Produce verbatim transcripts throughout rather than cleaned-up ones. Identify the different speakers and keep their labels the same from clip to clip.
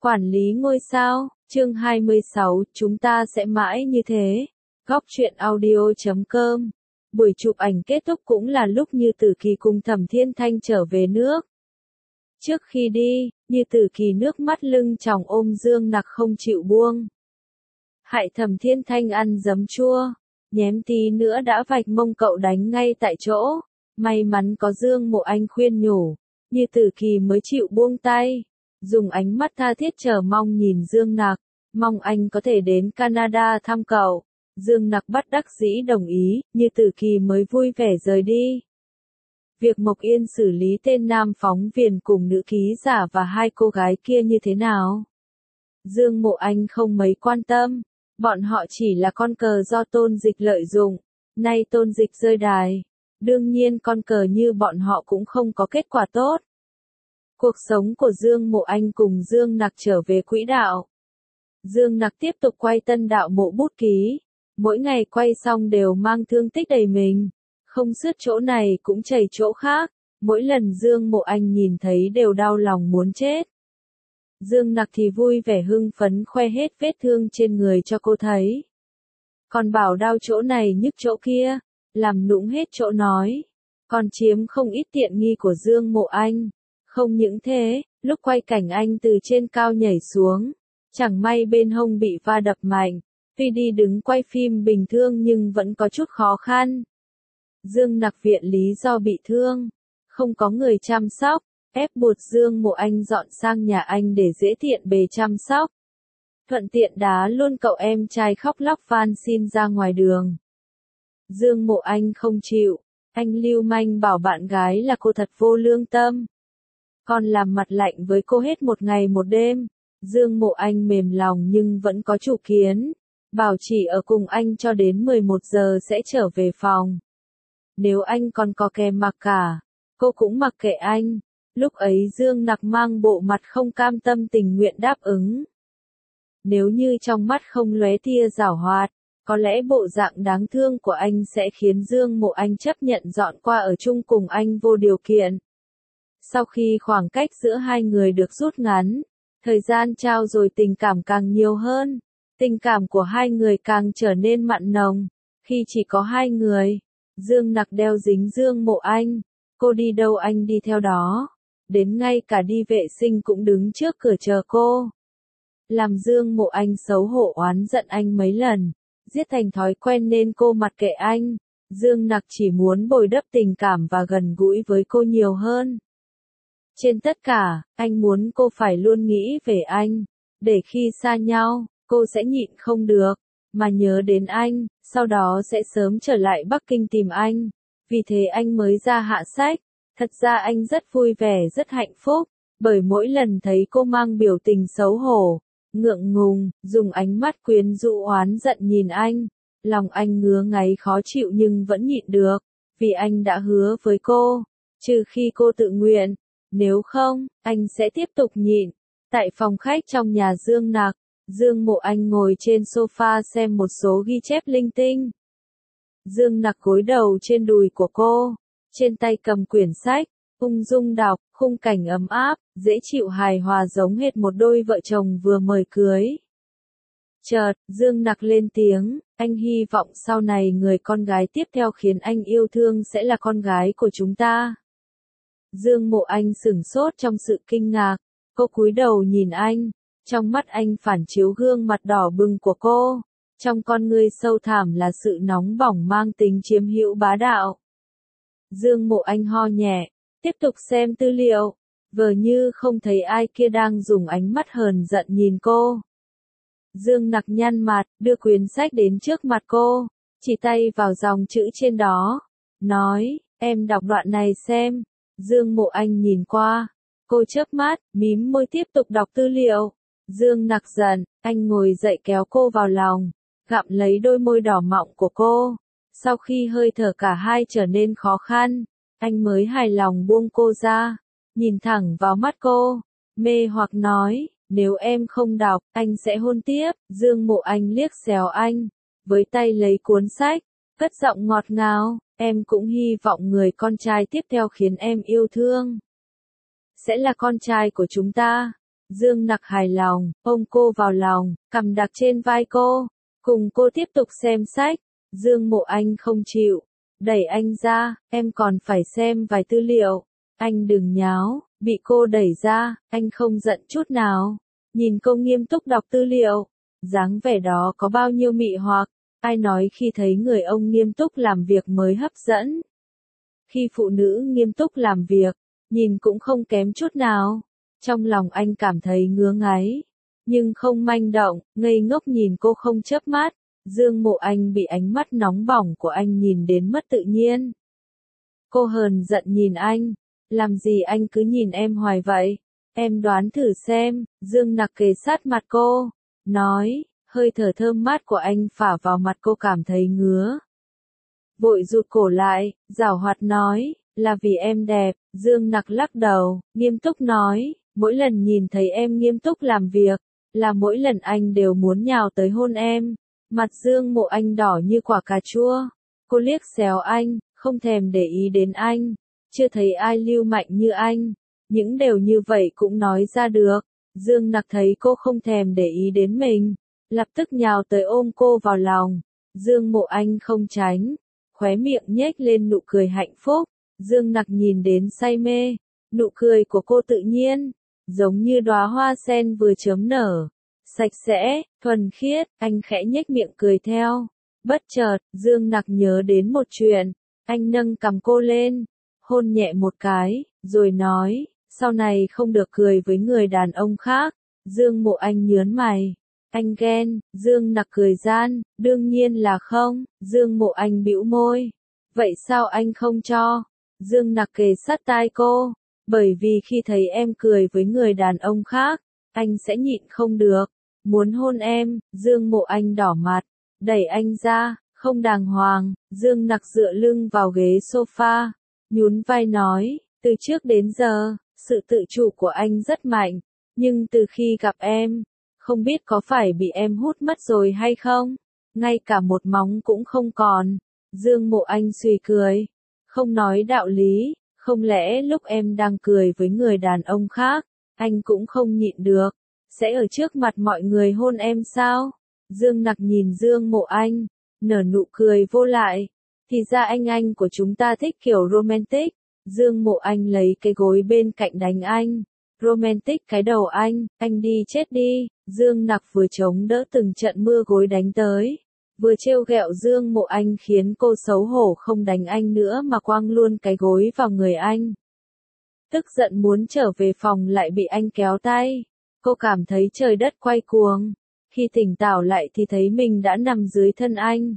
Speaker 1: Quản lý ngôi sao, chương hai mươi sáu, chúng ta sẽ mãi như thế. Góc truyện audio chấm com. Buổi chụp ảnh kết thúc cũng là lúc Như Tử Kỳ cùng Thẩm Thiên Thanh trở về nước. Trước khi đi, Như Tử Kỳ nước mắt lưng tròng ôm Dương Nặc không chịu buông. Hại Thẩm Thiên Thanh ăn giấm chua, nhém tí nữa đã vạch mông cậu đánh ngay tại chỗ. May mắn có Dương Mộ Anh khuyên nhủ, Như Tử Kỳ mới chịu buông tay. Dùng ánh mắt tha thiết chờ mong nhìn Dương Nặc, mong anh có thể đến Canada thăm cậu. Dương Nặc bất đắc dĩ đồng ý, Như Tử Kỳ mới vui vẻ rời đi. Việc Mộc Yên xử lý tên nam phóng viên cùng nữ ký giả và hai cô gái kia như thế nào? Dương Mộ Anh không mấy quan tâm, bọn họ chỉ là con cờ do Tôn Dịch lợi dụng, nay Tôn Dịch rơi đài. Đương nhiên con cờ như bọn họ cũng không có kết quả tốt. Cuộc sống của Dương Mộ Anh cùng Dương Nặc trở về quỹ đạo. Dương Nặc tiếp tục quay tân đạo mộ bút ký. Mỗi ngày quay xong đều mang thương tích đầy mình. Không sứt chỗ này cũng chảy chỗ khác. Mỗi lần Dương Mộ Anh nhìn thấy đều đau lòng muốn chết. Dương Nặc thì vui vẻ hưng phấn khoe hết vết thương trên người cho cô thấy. Còn bảo đau chỗ này nhức chỗ kia, làm nũng hết chỗ nói. Còn chiếm không ít tiện nghi của Dương Mộ Anh. Không những thế, lúc quay cảnh anh từ trên cao nhảy xuống, chẳng may bên hông bị va đập mạnh, tuy đi đứng quay phim bình thường nhưng vẫn có chút khó khăn. Dương Nặc viện lý do bị thương, không có người chăm sóc, ép buộc Dương Mộ Anh dọn sang nhà anh để dễ tiện bề chăm sóc. Thuận tiện đá luôn cậu em trai khóc lóc van xin ra ngoài đường. Dương Mộ Anh không chịu, anh lưu manh bảo bạn gái là cô thật vô lương tâm. Còn làm mặt lạnh với cô hết một ngày một đêm. Dương Mộ Anh mềm lòng nhưng vẫn có chủ kiến. Bảo chỉ ở cùng anh cho đến mười một giờ sẽ trở về phòng. Nếu anh còn có kè mặc cả, cô cũng mặc kệ anh. Lúc ấy Dương Nặc mang bộ mặt không cam tâm tình nguyện đáp ứng. Nếu như trong mắt không lóe tia giảo hoạt, có lẽ bộ dạng đáng thương của anh sẽ khiến Dương Mộ Anh chấp nhận dọn qua ở chung cùng anh vô điều kiện. Sau khi khoảng cách giữa hai người được rút ngắn, thời gian trao dồi tình cảm càng nhiều hơn, tình cảm của hai người càng trở nên mặn nồng. Khi chỉ có hai người, Dương Nặc đeo dính Dương Mộ Anh, cô đi đâu anh đi theo đó, đến ngay cả đi vệ sinh cũng đứng trước cửa chờ cô. Làm Dương Mộ Anh xấu hổ oán giận anh mấy lần, giết thành thói quen nên cô mặc kệ anh. Dương Nặc chỉ muốn bồi đắp tình cảm và gần gũi với cô nhiều hơn. Trên tất cả, anh muốn cô phải luôn nghĩ về anh, để khi xa nhau, cô sẽ nhịn không được, mà nhớ đến anh, sau đó sẽ sớm trở lại Bắc Kinh tìm anh. Vì thế anh mới ra hạ sách. Thật ra anh rất vui vẻ rất hạnh phúc, bởi mỗi lần thấy cô mang biểu tình xấu hổ, ngượng ngùng, dùng ánh mắt quyến rũ oán giận nhìn anh, lòng anh ngứa ngáy khó chịu nhưng vẫn nhịn được, vì anh đã hứa với cô, trừ khi cô tự nguyện. Nếu không, anh sẽ tiếp tục nhịn. Tại phòng khách trong nhà Dương Nặc, Dương Mộ Anh ngồi trên sofa xem một số ghi chép linh tinh. Dương Nặc gối đầu trên đùi của cô, trên tay cầm quyển sách, ung dung đọc, khung cảnh ấm áp, dễ chịu hài hòa giống hệt một đôi vợ chồng vừa mời cưới. Chợt, Dương Nặc lên tiếng, anh hy vọng sau này người con gái tiếp theo khiến anh yêu thương sẽ là con gái của chúng ta. Dương Mộ Anh sửng sốt trong sự kinh ngạc, cô cúi đầu nhìn anh, trong mắt anh phản chiếu gương mặt đỏ bừng của cô, trong con ngươi sâu thẳm là sự nóng bỏng mang tính chiếm hữu bá đạo. Dương Mộ Anh ho nhẹ, tiếp tục xem tư liệu, vờ như không thấy ai kia đang dùng ánh mắt hờn giận nhìn cô. Dương Nặc nhăn mặt, đưa quyển sách đến trước mặt cô, chỉ tay vào dòng chữ trên đó, nói, em đọc đoạn này xem. Dương Mộ Anh nhìn qua, cô chớp mắt, mím môi tiếp tục đọc tư liệu. Dương Nặc giận, anh ngồi dậy kéo cô vào lòng, gặm lấy đôi môi đỏ mọng của cô. Sau khi hơi thở cả hai trở nên khó khăn, anh mới hài lòng buông cô ra, nhìn thẳng vào mắt cô, mê hoặc nói, nếu em không đọc, anh sẽ hôn tiếp. Dương Mộ Anh liếc xéo anh, với tay lấy cuốn sách, cất giọng ngọt ngào, em cũng hy vọng người con trai tiếp theo khiến em yêu thương sẽ là con trai của chúng ta. Dương Nặc hài lòng, ôm cô vào lòng, cằm đặt trên vai cô, cùng cô tiếp tục xem sách. Dương Mộ Anh không chịu, đẩy anh ra, em còn phải xem vài tư liệu. Anh đừng nháo, bị cô đẩy ra, anh không giận chút nào. Nhìn cô nghiêm túc đọc tư liệu, dáng vẻ đó có bao nhiêu mị hoặc, ai nói khi thấy người ông nghiêm túc làm việc mới hấp dẫn. Khi phụ nữ nghiêm túc làm việc, nhìn cũng không kém chút nào. Trong lòng anh cảm thấy ngứa ngáy, nhưng không manh động, ngây ngốc nhìn cô không chớp mắt. Dương Mộ Anh bị ánh mắt nóng bỏng của anh nhìn đến mất tự nhiên. Cô hờn giận nhìn anh, làm gì anh cứ nhìn em hoài vậy? Em đoán thử xem. Dương Nặc kề sát mặt cô, nói, hơi thở thơm mát của anh phả vào mặt cô cảm thấy ngứa. Vội rụt cổ lại, giảo hoạt nói, là vì em đẹp. Dương Nặc lắc đầu, nghiêm túc nói, mỗi lần nhìn thấy em nghiêm túc làm việc, là mỗi lần anh đều muốn nhào tới hôn em. Mặt Dương Mộ Anh đỏ như quả cà chua. Cô liếc xéo anh, không thèm để ý đến anh. Chưa thấy ai lưu mạnh như anh. Những đều như vậy cũng nói ra được. Dương Nặc thấy cô không thèm để ý đến mình, lập tức nhào tới ôm cô vào lòng. Dương Mộ Anh không tránh, khóe miệng nhếch lên nụ cười hạnh phúc. Dương Nặc nhìn đến say mê, nụ cười của cô tự nhiên, giống như đóa hoa sen vừa chớm nở. Sạch sẽ, thuần khiết, anh khẽ nhếch miệng cười theo. Bất chợt, Dương Nặc nhớ đến một chuyện, anh nâng cằm cô lên, hôn nhẹ một cái, rồi nói, sau này không được cười với người đàn ông khác. Dương Mộ Anh nhớn mày, anh ghen. Dương Nặc cười gian, đương nhiên là không. Dương Mộ Anh bĩu môi, vậy sao anh không cho? Dương Nặc kề sát tai cô, bởi vì khi thấy em cười với người đàn ông khác, anh sẽ nhịn không được, muốn hôn em. Dương Mộ Anh đỏ mặt, đẩy anh ra, không đàng hoàng. Dương Nặc dựa lưng vào ghế sofa, nhún vai nói, từ trước đến giờ, sự tự chủ của anh rất mạnh, nhưng từ khi gặp em, không biết có phải bị em hút mất rồi hay không, ngay cả một móng cũng không còn. Dương Mộ Anh suy cười, không nói đạo lý, không lẽ lúc em đang cười với người đàn ông khác, anh cũng không nhịn được, sẽ ở trước mặt mọi người hôn em sao? Dương Nặc nhìn Dương Mộ Anh, nở nụ cười vô lại, thì ra anh anh của chúng ta thích kiểu romantic. Dương Mộ Anh lấy cái gối bên cạnh đánh anh. Romantic cái đầu anh, anh đi chết đi. Dương Nặc vừa chống đỡ từng trận mưa gối đánh tới, vừa trêu ghẹo Dương Mộ Anh khiến cô xấu hổ không đánh anh nữa mà quăng luôn cái gối vào người anh. Tức giận muốn trở về phòng lại bị anh kéo tay. Cô cảm thấy trời đất quay cuồng. Khi tỉnh táo lại thì thấy mình đã nằm dưới thân anh.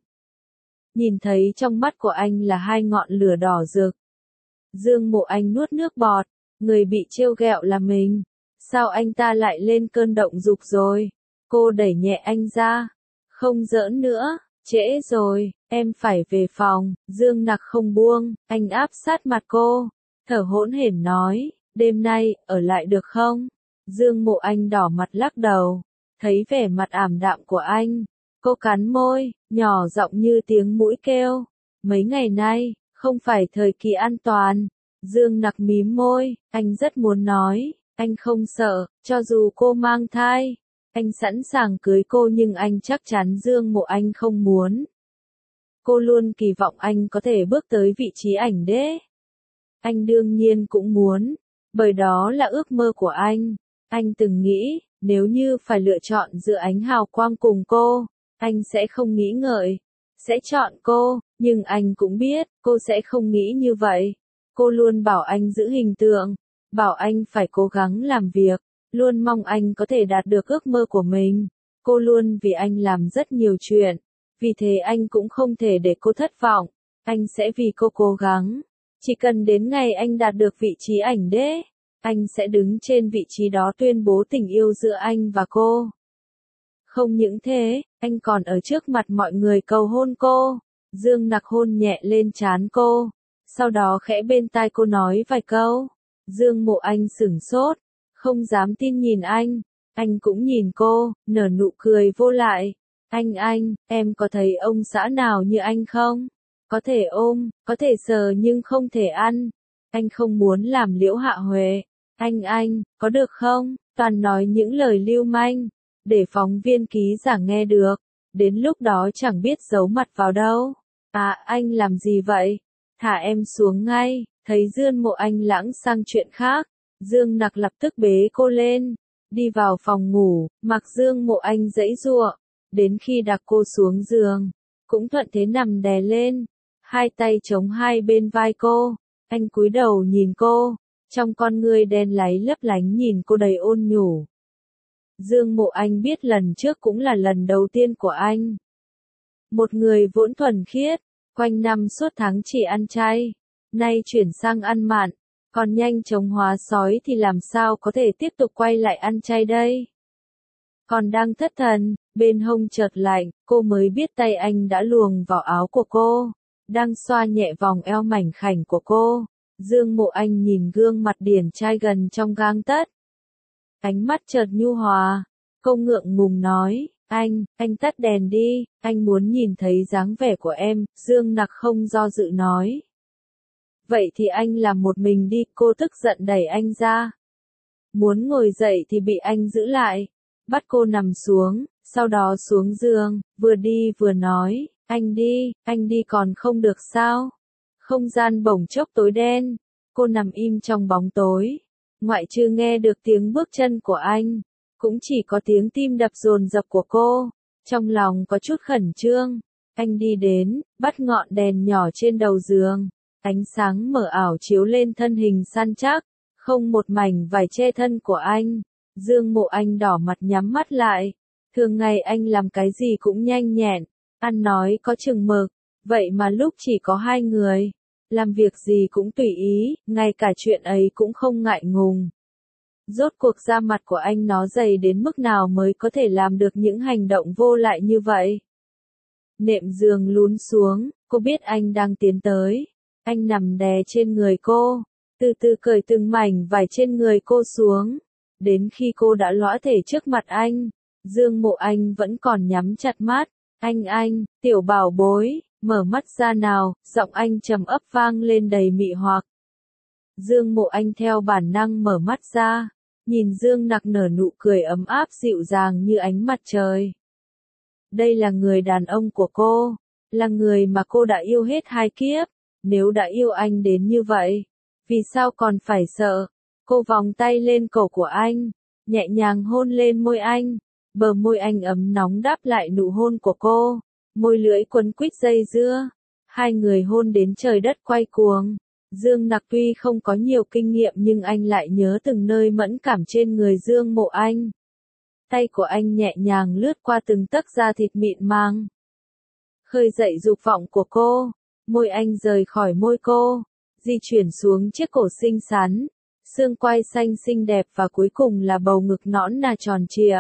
Speaker 1: Nhìn thấy trong mắt của anh là hai ngọn lửa đỏ rực. Dương Mộ Anh nuốt nước bọt, người bị trêu ghẹo là mình. Sao anh ta lại lên cơn động dục rồi? Cô đẩy nhẹ anh ra. Không giỡn nữa, trễ rồi, em phải về phòng. Dương Nặc không buông, anh áp sát mặt cô, thở hỗn hển nói, đêm nay, ở lại được không? Dương Mộ Anh đỏ mặt lắc đầu, thấy vẻ mặt ảm đạm của anh. Cô cắn môi, nhỏ giọng như tiếng muỗi kêu. Mấy ngày nay, không phải thời kỳ an toàn. Dương Nặc mím môi, anh rất muốn nói, anh không sợ, cho dù cô mang thai. Anh sẵn sàng cưới cô nhưng anh chắc chắn Dương Mộ Anh không muốn. Cô luôn kỳ vọng anh có thể bước tới vị trí ảnh đế. Anh đương nhiên cũng muốn, bởi đó là ước mơ của anh. Anh từng nghĩ, nếu như phải lựa chọn giữa ánh hào quang cùng cô, anh sẽ không nghĩ ngợi, sẽ chọn cô, nhưng anh cũng biết, cô sẽ không nghĩ như vậy. Cô luôn bảo anh giữ hình tượng, bảo anh phải cố gắng làm việc, luôn mong anh có thể đạt được ước mơ của mình. Cô luôn vì anh làm rất nhiều chuyện, vì thế anh cũng không thể để cô thất vọng. Anh sẽ vì cô cố gắng. Chỉ cần đến ngày anh đạt được vị trí ảnh đế, anh sẽ đứng trên vị trí đó tuyên bố tình yêu giữa anh và cô. Không những thế, anh còn ở trước mặt mọi người cầu hôn cô. Dương Nặc hôn nhẹ lên trán cô, sau đó khẽ bên tai cô nói vài câu. Dương Mộ Anh sửng sốt, không dám tin nhìn anh. Anh cũng nhìn cô, nở nụ cười vô lại. Anh anh, em có thấy ông xã nào như anh không? Có thể ôm, có thể sờ nhưng không thể ăn. Anh không muốn làm Liễu Hạ Huệ. Anh anh, có được không? Toàn nói những lời lưu manh, để phóng viên ký giả nghe được, đến lúc đó chẳng biết giấu mặt vào đâu. À, anh làm gì vậy? Thả em xuống ngay. Thấy Dương Mộ Anh lãng sang chuyện khác, Dương Nặc lập tức bế cô lên, đi vào phòng ngủ, mặc Dương Mộ Anh giãy giụa, đến khi đặt cô xuống giường, cũng thuận thế nằm đè lên, hai tay chống hai bên vai cô, anh cúi đầu nhìn cô, trong con ngươi đen láy lấp lánh nhìn cô đầy ôn nhủ. Dương Mộ Anh biết lần trước cũng là lần đầu tiên của anh. Một người vốn thuần khiết, quanh năm suốt tháng chỉ ăn chay, nay chuyển sang ăn mặn, còn nhanh chóng hóa sói thì làm sao có thể tiếp tục quay lại ăn chay đây? Còn đang thất thần, bên hông chợt lạnh, cô mới biết tay anh đã luồn vào áo của cô, đang xoa nhẹ vòng eo mảnh khảnh của cô. Dương Mộ Anh nhìn gương mặt điển trai gần trong gang tấc, ánh mắt chợt nhu hòa, cô ngượng ngùng nói, anh, anh tắt đèn đi, anh muốn nhìn thấy dáng vẻ của em. Dương Nặc không do dự nói. Vậy thì anh làm một mình đi, cô tức giận đẩy anh ra. Muốn ngồi dậy thì bị anh giữ lại, bắt cô nằm xuống, sau đó xuống giường, vừa đi vừa nói, anh đi, anh đi còn không được sao? Không gian bỗng chốc tối đen, cô nằm im trong bóng tối, ngoại trừ nghe được tiếng bước chân của anh, cũng chỉ có tiếng tim đập dồn dập của cô, trong lòng có chút khẩn trương. Anh đi đến, bắt ngọn đèn nhỏ trên đầu giường, ánh sáng mờ ảo chiếu lên thân hình săn chắc, không một mảnh vải che thân của anh. Dương Mộ Anh đỏ mặt nhắm mắt lại, thường ngày anh làm cái gì cũng nhanh nhẹn, ăn nói có chừng mực, vậy mà lúc chỉ có hai người, làm việc gì cũng tùy ý, ngay cả chuyện ấy cũng không ngại ngùng. Rốt cuộc da mặt của anh nó dày đến mức nào mới có thể làm được những hành động vô lại như vậy? Nệm giường lún xuống, cô biết anh đang tiến tới. Anh nằm đè trên người cô, từ từ cởi từng mảnh vải trên người cô xuống, đến khi cô đã lõa thể trước mặt anh. Dương Mộ Anh vẫn còn nhắm chặt mắt. Anh anh, tiểu bảo bối, mở mắt ra nào, giọng anh trầm ấp vang lên đầy mị hoặc. Dương Mộ Anh theo bản năng mở mắt ra, nhìn Dương Nặc nở nụ cười ấm áp dịu dàng như ánh mặt trời. Đây là người đàn ông của cô, là người mà cô đã yêu hết hai kiếp. Nếu đã yêu anh đến như vậy, vì sao còn phải sợ? Cô vòng tay lên cổ của anh, nhẹ nhàng hôn lên môi anh, bờ môi anh ấm nóng đáp lại nụ hôn của cô, môi lưỡi quấn quýt dây dưa, hai người hôn đến trời đất quay cuồng. Dương Nặc tuy không có nhiều kinh nghiệm nhưng anh lại nhớ từng nơi mẫn cảm trên người Dương Mộ Anh. Tay của anh nhẹ nhàng lướt qua từng tấc da thịt mịn màng, khơi dậy dục vọng của cô. Môi anh rời khỏi môi cô, di chuyển xuống chiếc cổ xinh xắn, xương quai xanh xinh đẹp và cuối cùng là bầu ngực nõn nà tròn trịa.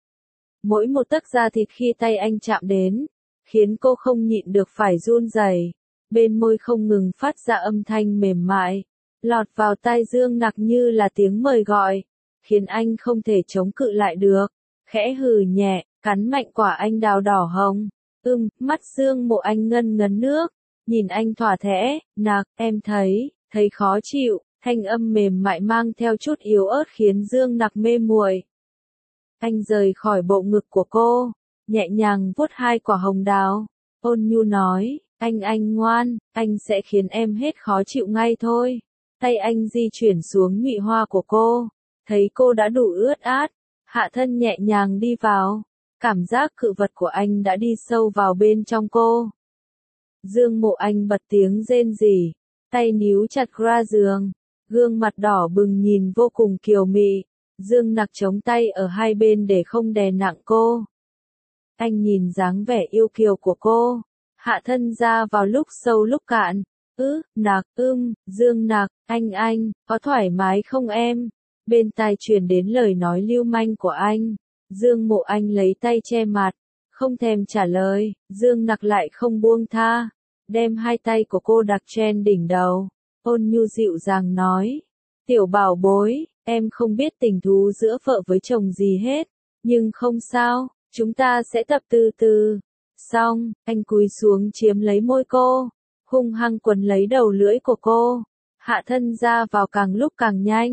Speaker 1: Mỗi một tấc da thịt khi tay anh chạm đến, khiến cô không nhịn được phải run rẩy. Bên môi không ngừng phát ra âm thanh mềm mại, lọt vào tai Dương Nặc như là tiếng mời gọi, khiến anh không thể chống cự lại được. Khẽ hừ nhẹ, cắn mạnh quả anh đào đỏ hồng. Ưm, mắt Dương Mộ Anh ngân ngấn nước. Nhìn anh thỏa thẽ, Nặc, em thấy, thấy khó chịu, thanh âm mềm mại mang theo chút yếu ớt khiến Dương Nặc mê muội. Anh rời khỏi bộ ngực của cô, nhẹ nhàng vuốt hai quả hồng đào, ôn nhu nói, anh anh ngoan, anh sẽ khiến em hết khó chịu ngay thôi. Tay anh di chuyển xuống nhụy hoa của cô, thấy cô đã đủ ướt át, hạ thân nhẹ nhàng đi vào, cảm giác cự vật của anh đã đi sâu vào bên trong cô. Dương Mộ Anh bật tiếng rên rỉ, tay níu chặt ra giường, gương mặt đỏ bừng nhìn vô cùng kiều mị. Dương Nặc chống tay ở hai bên để không đè nặng cô. Anh nhìn dáng vẻ yêu kiều của cô, hạ thân ra vào lúc sâu lúc cạn. Ư, Nặc, ưm, Dương Nặc, anh anh, có thoải mái không em? Bên tai truyền đến lời nói lưu manh của anh. Dương Mộ Anh lấy tay che mặt, không thèm trả lời. Dương Nặc lại không buông tha, đem hai tay của cô đặt trên đỉnh đầu, ôn nhu dịu dàng nói, tiểu bảo bối, em không biết tình thú giữa vợ với chồng gì hết, nhưng không sao, chúng ta sẽ tập từ từ. Xong, anh cúi xuống chiếm lấy môi cô, hung hăng quấn lấy đầu lưỡi của cô, hạ thân ra vào càng lúc càng nhanh,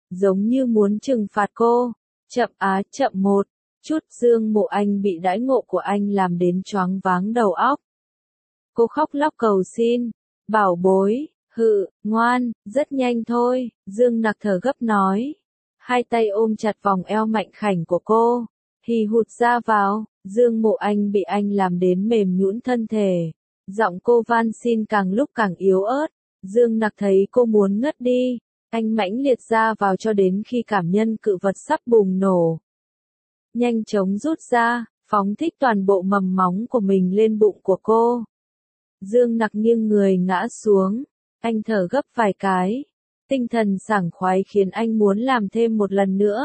Speaker 1: giống như muốn trừng phạt cô. Chậm á, chậm một chút, Dương Mộ Anh bị đãi ngộ của anh làm đến choáng váng đầu óc. Cô khóc lóc cầu xin, bảo bối, hự, ngoan, rất nhanh thôi, Dương Nặc thở gấp nói. Hai tay ôm chặt vòng eo mạnh khảnh của cô, hì hụt ra vào, Dương Mộ Anh bị anh làm đến mềm nhũn thân thể. Giọng cô van xin càng lúc càng yếu ớt, Dương Nặc thấy cô muốn ngất đi, anh mãnh liệt ra vào cho đến khi cảm nhân cự vật sắp bùng nổ. Nhanh chóng rút ra, phóng thích toàn bộ mầm móng của mình lên bụng của cô. Dương Nặc nghiêng người ngã xuống, anh thở gấp vài cái, tinh thần sảng khoái khiến anh muốn làm thêm một lần nữa.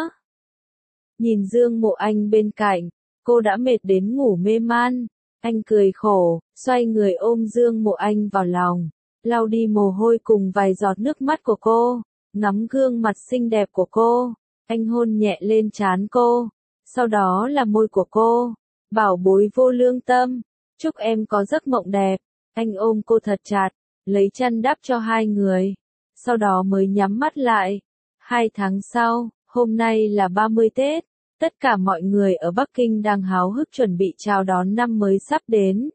Speaker 1: Nhìn Dương Mộ Anh bên cạnh, cô đã mệt đến ngủ mê man, anh cười khổ, xoay người ôm Dương Mộ Anh vào lòng, lau đi mồ hôi cùng vài giọt nước mắt của cô, ngắm gương mặt xinh đẹp của cô, anh hôn nhẹ lên trán cô, sau đó là môi của cô, bảo bối vô lương tâm, chúc em có giấc mộng đẹp. Anh ôm cô thật chặt, lấy chăn đắp cho hai người, sau đó mới nhắm mắt lại. Hai tháng sau, hôm nay là ba mươi Tết, tất cả mọi người ở Bắc Kinh đang háo hức chuẩn bị chào đón năm mới sắp đến.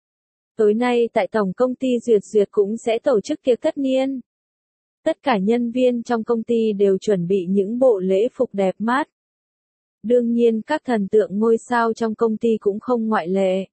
Speaker 1: Tối nay tại Tổng công ty Duyệt Duyệt cũng sẽ tổ chức tiệc tất niên. Tất cả nhân viên trong công ty đều chuẩn bị những bộ lễ phục đẹp mắt. Đương nhiên các thần tượng ngôi sao trong công ty cũng không ngoại lệ.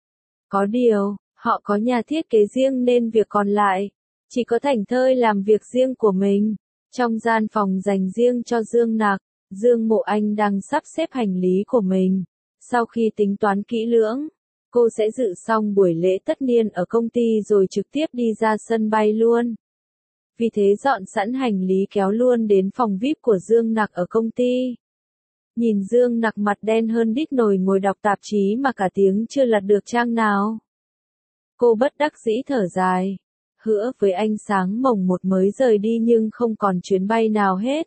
Speaker 1: Có điều, họ có nhà thiết kế riêng nên việc còn lại, chỉ có thảnh thơi làm việc riêng của mình. Trong gian phòng dành riêng cho Dương Nặc, Dương Mộ Anh đang sắp xếp hành lý của mình. Sau khi tính toán kỹ lưỡng, cô sẽ dự xong buổi lễ tất niên ở công ty rồi trực tiếp đi ra sân bay luôn. Vì thế dọn sẵn hành lý kéo luôn đến phòng vi ai pi của Dương Nặc ở công ty. Nhìn Dương Nặc mặt đen hơn đít nồi ngồi đọc tạp chí mà cả tiếng chưa lật được trang nào. Cô bất đắc dĩ thở dài, hứa với anh sáng mồng một mới rời đi nhưng không còn chuyến bay nào hết.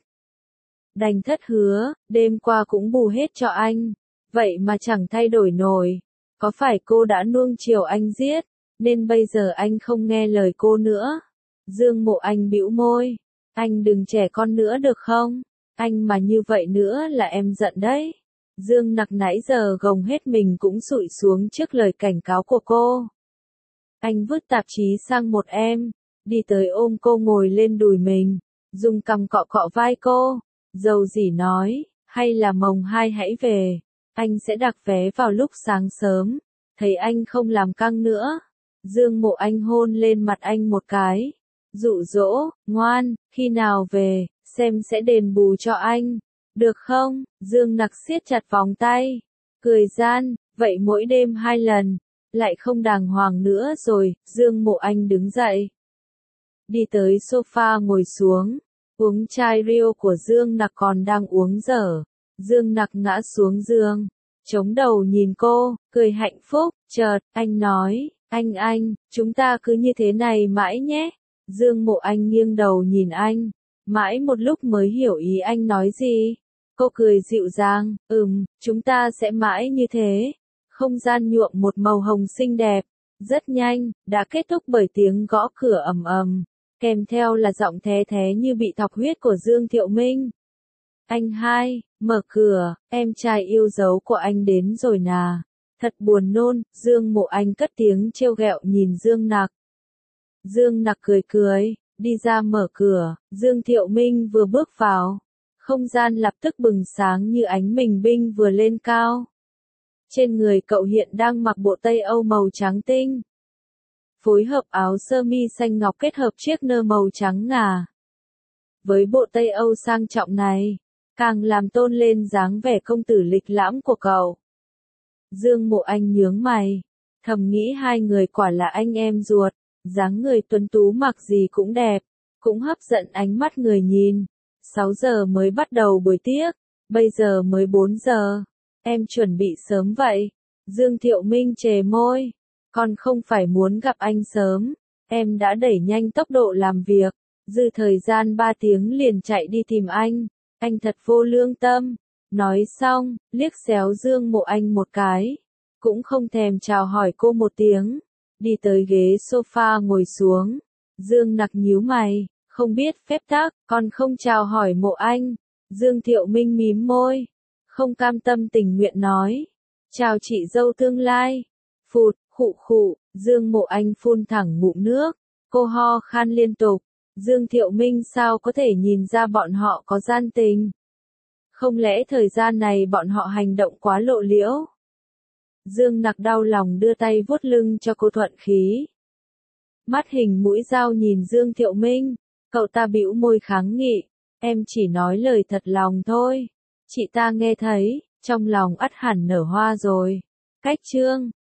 Speaker 1: Đành thất hứa, đêm qua cũng bù hết cho anh, vậy mà chẳng thay đổi nổi. Có phải cô đã nuông chiều anh giết, nên bây giờ anh không nghe lời cô nữa? Dương Mộ Anh bĩu môi, anh đừng trẻ con nữa được không? Anh mà như vậy nữa là em giận đấy. Dương Nặc nãy giờ gồng hết mình cũng sụi xuống trước lời cảnh cáo của cô. Anh vứt tạp chí sang một em, đi tới ôm cô ngồi lên đùi mình, dùng cằm cọ cọ vai cô, dầu dỉ nói, hay là mồng hai hãy về, anh sẽ đặt vé vào lúc sáng sớm, thấy anh không làm căng nữa. Dương Mộ Anh hôn lên mặt anh một cái, dụ dỗ, ngoan, khi nào về, xem sẽ đền bù cho anh, được không? Dương Nặc siết chặt vòng tay, cười gian, vậy mỗi đêm hai lần. Lại không đàng hoàng nữa rồi, Dương Mộ Anh đứng dậy. Đi tới sofa ngồi xuống, uống chai rượu của Dương Nặc còn đang uống dở. Dương Nặc ngã xuống giường, chống đầu nhìn cô, cười hạnh phúc, chợt, anh nói, anh anh, chúng ta cứ như thế này mãi nhé. Dương Mộ Anh nghiêng đầu nhìn anh, mãi một lúc mới hiểu ý anh nói gì. Cô cười dịu dàng, ừm, chúng ta sẽ mãi như thế. Không gian nhuộm một màu hồng xinh đẹp, rất nhanh, đã kết thúc bởi tiếng gõ cửa ầm ầm, kèm theo là giọng thé thé như bị thọc huyết của Dương Thiệu Minh. Anh hai, mở cửa, em trai yêu dấu của anh đến rồi nà. Thật buồn nôn, Dương Mộ Anh cất tiếng trêu ghẹo nhìn Dương Nặc. Dương Nặc cười cười, đi ra mở cửa, Dương Thiệu Minh vừa bước vào. Không gian lập tức bừng sáng như ánh bình minh vừa lên cao. Trên người cậu hiện đang mặc bộ tây Âu màu trắng tinh. Phối hợp áo sơ mi xanh ngọc kết hợp chiếc nơ màu trắng ngà. Với bộ tây Âu sang trọng này, càng làm tôn lên dáng vẻ công tử lịch lãm của cậu. Dương Mộ Anh nhướng mày, thầm nghĩ hai người quả là anh em ruột, dáng người tuấn tú mặc gì cũng đẹp, cũng hấp dẫn ánh mắt người nhìn. sáu giờ mới bắt đầu buổi tiệc, bây giờ mới bốn giờ. Em chuẩn bị sớm vậy. Dương Thiệu Minh chề môi. Con không phải muốn gặp anh sớm. Em đã đẩy nhanh tốc độ làm việc. Dư thời gian ba tiếng liền chạy đi tìm anh. Anh thật vô lương tâm. Nói xong, liếc xéo Dương Mộ Anh một cái. Cũng không thèm chào hỏi cô một tiếng. Đi tới ghế sofa ngồi xuống. Dương Nặc nhíu mày. Không biết phép tắc, con không chào hỏi Mộ Anh. Dương Thiệu Minh mím môi. Không cam tâm tình nguyện nói. Chào chị dâu tương lai. Phụt, khụ khụ, Dương Mộ Anh phun thẳng ngụm nước. Cô ho khan liên tục. Dương Thiệu Minh sao có thể nhìn ra bọn họ có gian tình? Không lẽ thời gian này bọn họ hành động quá lộ liễu? Dương Nặc đau lòng đưa tay vuốt lưng cho cô thuận khí. Mắt hình mũi dao nhìn Dương Thiệu Minh, cậu ta bĩu môi kháng nghị, em chỉ nói lời thật lòng thôi. Chị ta nghe thấy, trong lòng ắt hẳn nở hoa rồi. Cách chương